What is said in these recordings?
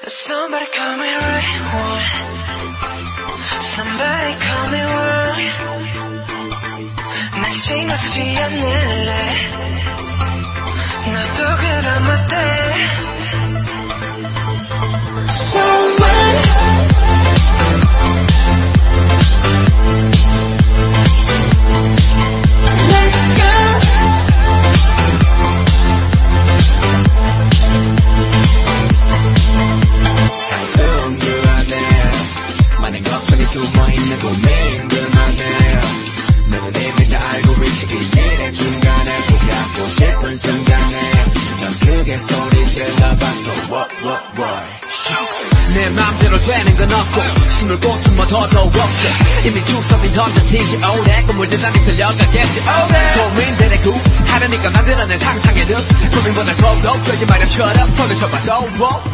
Somebody call me right one. Somebody call me wrong. 난 신경 쓰지 않을래. 나도 그런 어때. 숨어있는 고민들만해 너는 이미 다 알고 있지 이 일의 중간에 포기하고 싶은 순간에 넌 크게 소리 질러봤어 내 맘대로 되는 건 없고 심을 곳은 뭐 더더욱 없어 이미 주섬이 던져지지 오래 꿈물들 남이 들려가겠지 고민들의 구하려니까 만들어낸 상상의 늪 고민보다 더욱 펴지 마련처럼 손을 쳐봐서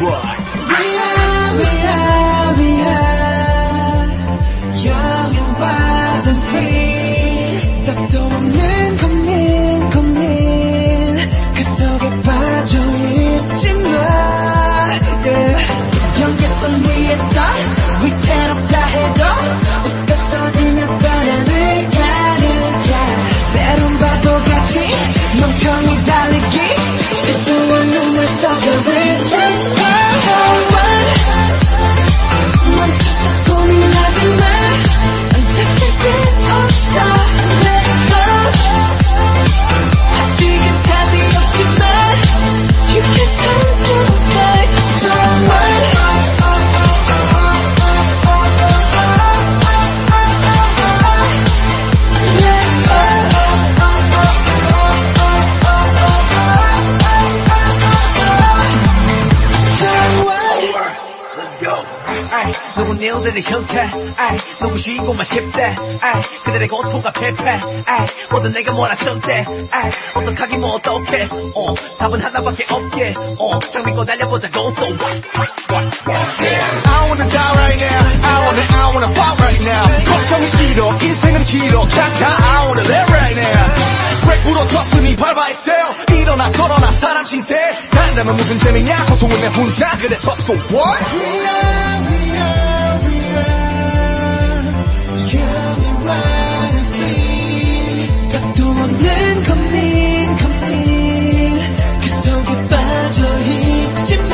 We are young and wild and free 답도 없는 고민 그 속에 빠져있지만 경계선 위에서 위태롭다 해도 웃고 떠들며 바람을 가르자 때론 바보같이 멍청이 달리기 실수한 눈물 속에 Resist 멈춰서 고민하지마 난 다칠 때 없어 Let go 아직은 답이 없지만 You can still do like someone 누군 일들이 싫대 누구 쉬고만 싶대 그들의 고통과 패패 모두 내가 몰아쳤대 어떡하기 뭐 어떡해 답은 하나밖에 없게 딱 믿고 달려보자고 So what? I wanna die right now I wanna fight right now 걱정이 싫어 인생은 길어 그냥 I wanna live right now 왜 부러졌으니 밟아 excel 일어나 저러나 사람 신세 산다면 무슨 재미냐 고통은 내 혼자 그래서 So what? 답도 없는 고민 그 속에 빠져있지만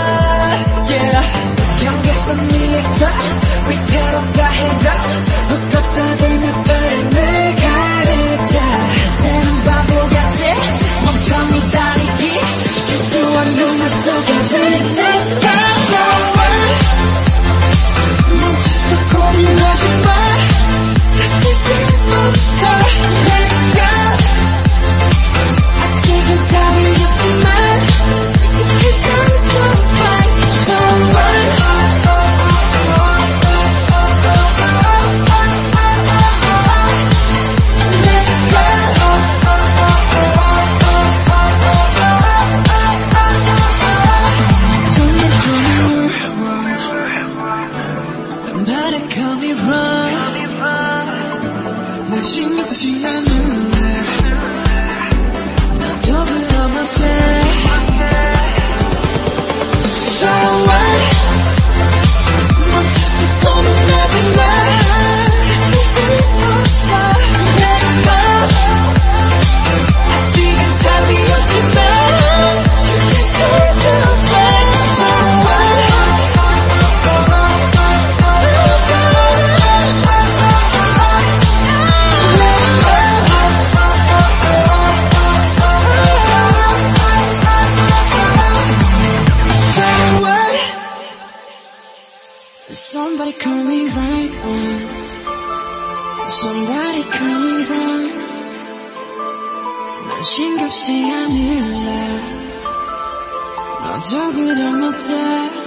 경계선 위에서 위태롭다 해도 웃고 떠들며 바람을 가르자 때는 바보같이 멍청이 다니기 실수한 눈물 속에 Resist 멈춰서 고민하지마 아직은 답이 없지만 You can still do like someone Somebody call me wrong 난 신경 쓰지 않을래 나도 그럼 어때 So what 멈춰서 고민하지마 Let go 아직은 답이 없지만 You can still do like someone Somebody call me right on Somebody call me wrong 난 신경 쓰지 않을래 너도 그럼 어때